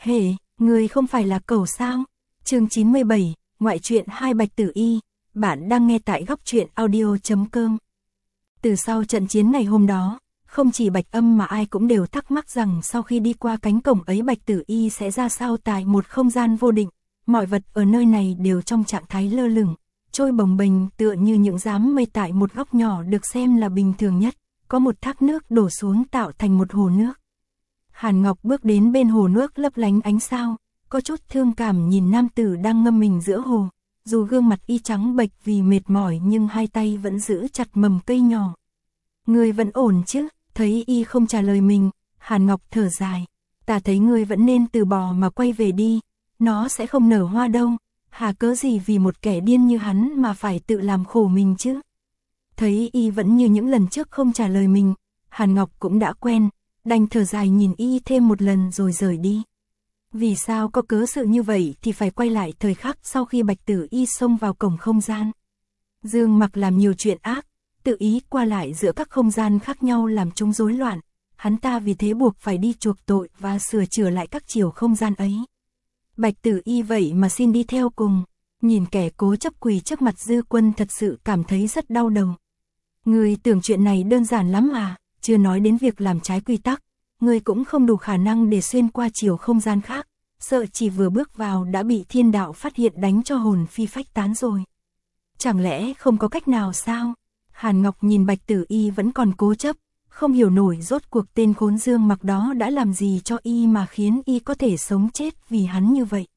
Hề, người không phải là cẩu sao? Chương 97, ngoại truyện 2 Bạch Tử Y, bạn đang nghe tại góc truyện audio.com. Từ sau trận chiến ngày hôm đó, không chỉ Bạch Âm mà ai cũng đều thắc mắc rằng sau khi đi qua cánh cổng ấy Bạch Tử Y sẽ ra sao tại một không gian vô định. Mọi vật ở nơi này đều trong trạng thái lơ lửng, trôi bồng bềnh tựa như những đám mây tại một góc nhỏ được xem là bình thường nhất, có một thác nước đổ xuống tạo thành một hồ nước. Hàn Ngọc bước đến bên hồ nước lấp lánh ánh sao, có chút thương cảm nhìn nam tử đang ngâm mình giữa hồ, dù gương mặt y trắng bệch vì mệt mỏi nhưng hai tay vẫn giữ chặt mầm cây nhỏ. Ngươi vẫn ổn chứ? Thấy y không trả lời mình, Hàn Ngọc thở dài, ta thấy ngươi vẫn nên từ bỏ mà quay về đi, nó sẽ không nở hoa đâu, hà cớ gì vì một kẻ điên như hắn mà phải tự làm khổ mình chứ? Thấy y vẫn như những lần trước không trả lời mình, Hàn Ngọc cũng đã quen, đành thở dài nhìn y thêm một lần rồi rời đi. Vì sao có cớ sự như vậy thì phải quay lại thời khắc sau khi Bạch Tử Y xông vào cổng không gian. Dương Mặc làm nhiều chuyện ác, tự ý qua lại giữa các không gian khác nhau làm chúng rối loạn, hắn ta vì thế buộc phải đi chuộc tội và sửa chữa lại các chiều không gian ấy. Bạch Tử Y vậy mà xin đi theo cùng, nhìn kẻ cố chấp quỳ trước mặt Dư Quân thật sự cảm thấy rất đau đầu. Người tưởng chuyện này đơn giản lắm à, chưa nói đến việc làm trái quy tắc, người cũng không đủ khả năng để xuyên qua chiều không gian khác, sợ chỉ vừa bước vào đã bị thiên đạo phát hiện đánh cho hồn phi phách tán rồi. Chẳng lẽ không có cách nào sao? Hàn Ngọc nhìn Bạch Tử Y vẫn còn cố chấp, không hiểu nổi rốt cuộc tên khốn Dương Mặc đó đã làm gì cho y mà khiến y có thể sống chết vì hắn như vậy.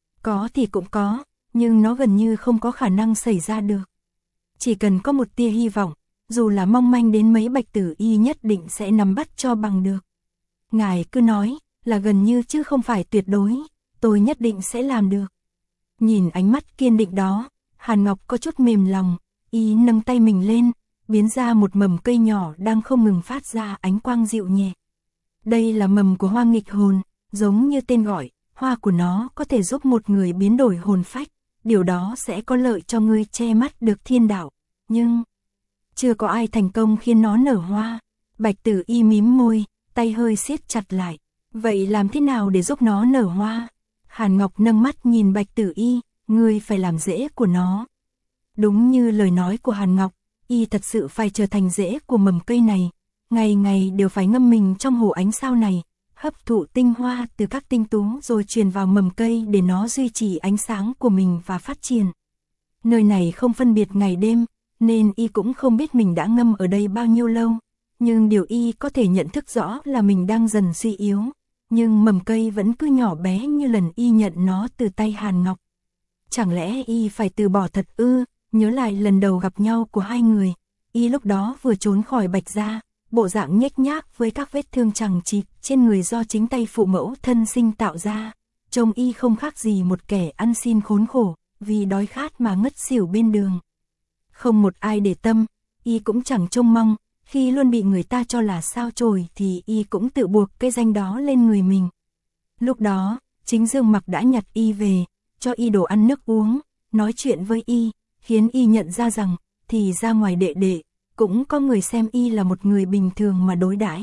Có thì cũng có, nhưng nó gần như không có khả năng xảy ra được. Chỉ cần có một tia hy vọng, dù là mong manh đến mấy Bạch Tử Y nhất định sẽ nắm bắt cho bằng được. Ngài cứ nói, là gần như chứ không phải tuyệt đối, tôi nhất định sẽ làm được. Nhìn ánh mắt kiên định đó, Hàn Ngọc có chút mềm lòng, y nâng tay mình lên, biến ra một mầm cây nhỏ đang không ngừng phát ra ánh quang dịu nhẹ. Đây là mầm của hoa nghịch hồn, giống như tên gọi, hoa của nó có thể giúp một người biến đổi hồn phách, điều đó sẽ có lợi cho ngươi che mắt được thiên đạo, nhưng chưa có ai thành công khiến nó nở hoa. Bạch Tử Y mím môi, tay hơi siết chặt lại. Vậy làm thế nào để giúp nó nở hoa? Hàn Ngọc nâng mắt nhìn Bạch Tử Y, ngươi phải làm rễ của nó. Đúng như lời nói của Hàn Ngọc, y thật sự phải trở thành rễ của mầm cây này, ngày ngày đều phải ngâm mình trong hồ ánh sao này, hấp thụ tinh hoa từ các tinh tú rồi truyền vào mầm cây để nó duy trì ánh sáng của mình và phát triển. Nơi này không phân biệt ngày đêm, nên y cũng không biết mình đã ngâm ở đây bao nhiêu lâu, nhưng điều y có thể nhận thức rõ là mình đang dần suy yếu, nhưng mầm cây vẫn cứ nhỏ bé như lần y nhận nó từ tay Hàn Ngọc. Chẳng lẽ y phải từ bỏ thật ư? Nhớ lại lần đầu gặp nhau của hai người, y lúc đó vừa trốn khỏi Bạch gia, bộ dạng nhếch nhác với các vết thương chằng chịt trên người do chính tay phụ mẫu thân sinh tạo ra, trông y không khác gì một kẻ ăn xin khốn khổ, vì đói khát mà ngất xỉu bên đường. Không một ai để tâm, y cũng chẳng trông mong, khi luôn bị người ta cho là sao chổi thì y cũng tự buộc cái danh đó lên người mình. Lúc đó, chính Dương Mặc đã nhặt y về, cho y đồ ăn nước uống, nói chuyện với y, khiến y nhận ra rằng, thì ra ngoài đệ đệ, cũng có người xem y là một người bình thường mà đối đãi.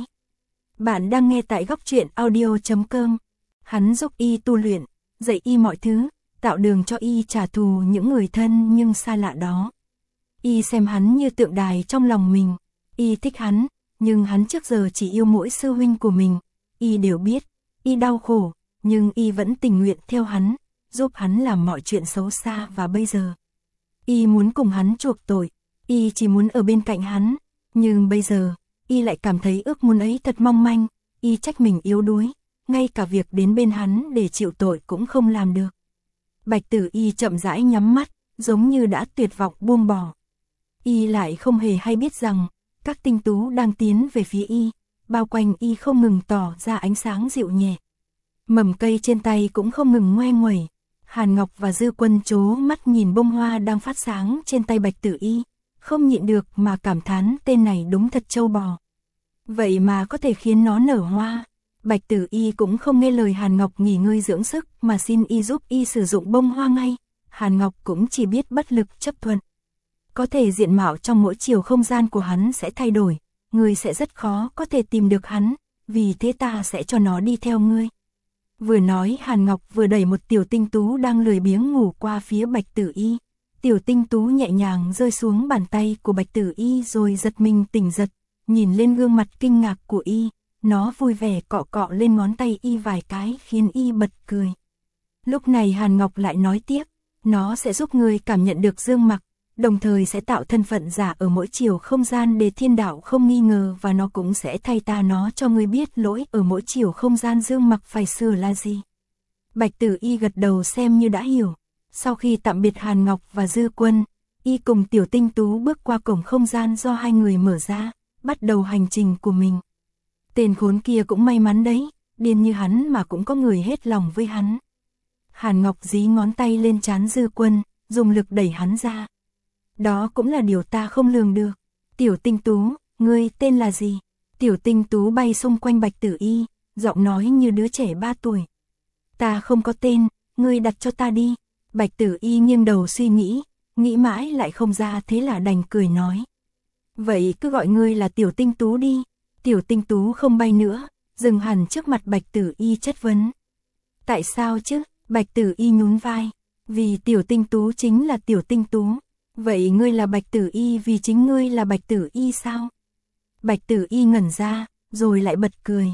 Bạn đang nghe tại góc truyện audio.com. Hắn giúp y tu luyện, dạy y mọi thứ, tạo đường cho y trả thù những người thân nhưng xa lạ đó. Y xem hắn như tượng đài trong lòng mình, y thích hắn, nhưng hắn trước giờ chỉ yêu mỗi sư huynh của mình, y đều biết, y đau khổ, nhưng y vẫn tình nguyện theo hắn, giúp hắn làm mọi chuyện xấu xa và bây giờ. Y muốn cùng hắn chuộc tội, y chỉ muốn ở bên cạnh hắn, nhưng bây giờ, y lại cảm thấy ước muốn ấy thật mong manh, y trách mình yếu đuối, ngay cả việc đến bên hắn để chịu tội cũng không làm được. Bạch Tử Y chậm rãi nhắm mắt, giống như đã tuyệt vọng buông bỏ. Y lại không hề hay biết rằng, các tinh tú đang tiến về phía y, bao quanh y không ngừng tỏ ra ánh sáng dịu nhẹ. Mầm cây trên tay cũng không ngừng ngoe nguẩy. Hàn Ngọc và Dư Quân trố mắt nhìn bông hoa đang phát sáng trên tay Bạch Tử Y, không nhịn được mà cảm thán tên này đúng thật trâu bò. Vậy mà có thể khiến nó nở hoa. Bạch Tử Y cũng không nghe lời Hàn Ngọc nghỉ ngơi dưỡng sức mà xin y giúp y sử dụng bông hoa ngay. Hàn Ngọc cũng chỉ biết bất lực chấp thuận. Có thể diện mạo trong mỗi chiều không gian của hắn sẽ thay đổi, người sẽ rất khó có thể tìm được hắn, vì thế ta sẽ cho nó đi theo ngươi. Vừa nói Hàn Ngọc vừa đẩy một tiểu tinh tú đang lười biếng ngủ qua phía Bạch Tử Y. Tiểu tinh tú nhẹ nhàng rơi xuống bàn tay của Bạch Tử Y rồi giật mình tỉnh giật, nhìn lên gương mặt kinh ngạc của Y, nó vui vẻ cọ cọ lên ngón tay Y vài cái khiến Y bật cười. Lúc này Hàn Ngọc lại nói tiếp, nó sẽ giúp ngươi cảm nhận được dương mặc, đồng thời sẽ tạo thân phận giả ở mỗi chiều không gian để thiên đạo không nghi ngờ và nó cũng sẽ thay ta nó cho ngươi biết lỗi ở mỗi chiều không gian dương mặc phải sửa là gì. Bạch Tử Y gật đầu xem như đã hiểu. Sau khi tạm biệt Hàn Ngọc và Dư Quân, Y cùng tiểu tinh tú bước qua cổng không gian do hai người mở ra, bắt đầu hành trình của mình. Tên khốn kia cũng may mắn đấy, điên như hắn mà cũng có người hết lòng với hắn. Hàn Ngọc dí ngón tay lên trán Dư Quân, dùng lực đẩy hắn ra. Đó cũng là điều ta không lường được. Tiểu tinh tú, ngươi tên là gì? Tiểu tinh tú bay xung quanh Bạch Tử Y, giọng nói như đứa trẻ 3 tuổi. Ta không có tên, ngươi đặt cho ta đi. Bạch Tử Y nghiêng đầu suy nghĩ mãi lại không ra thế là đành cười nói. Vậy cứ gọi ngươi là tiểu tinh tú đi. Tiểu tinh tú không bay nữa, dừng hẳn trước mặt Bạch Tử Y chất vấn. Tại sao chứ? Bạch Tử Y nhún vai. Vì tiểu tinh tú chính là tiểu tinh tú. Vậy ngươi là Bạch Tử Y vì chính ngươi là Bạch Tử Y sao? Bạch Tử Y ngẩn ra, rồi lại bật cười.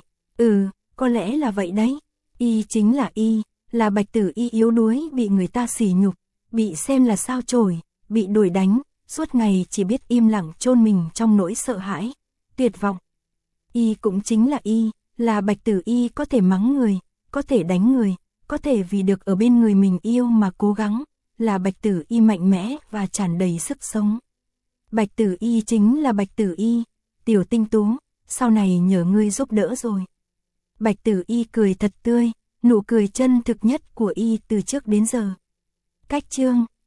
Có lẽ là vậy đấy. Y chính là Y, là Bạch Tử Y yếu đuối bị người ta sỉ nhục, bị xem là sao chổi, bị đuổi đánh, suốt ngày chỉ biết im lặng chôn mình trong nỗi sợ hãi, tuyệt vọng. Y cũng chính là Y, là Bạch Tử Y có thể mắng người, có thể đánh người, có thể vì được ở bên người mình yêu mà cố gắng, là Bạch Tử Y mạnh mẽ và tràn đầy sức sống. Bạch Tử Y chính là Bạch Tử Y, tiểu tinh tú, sau này nhờ ngươi giúp đỡ rồi. Bạch Tử Y cười thật tươi, nụ cười chân thực nhất của Y từ trước đến giờ. Cách chương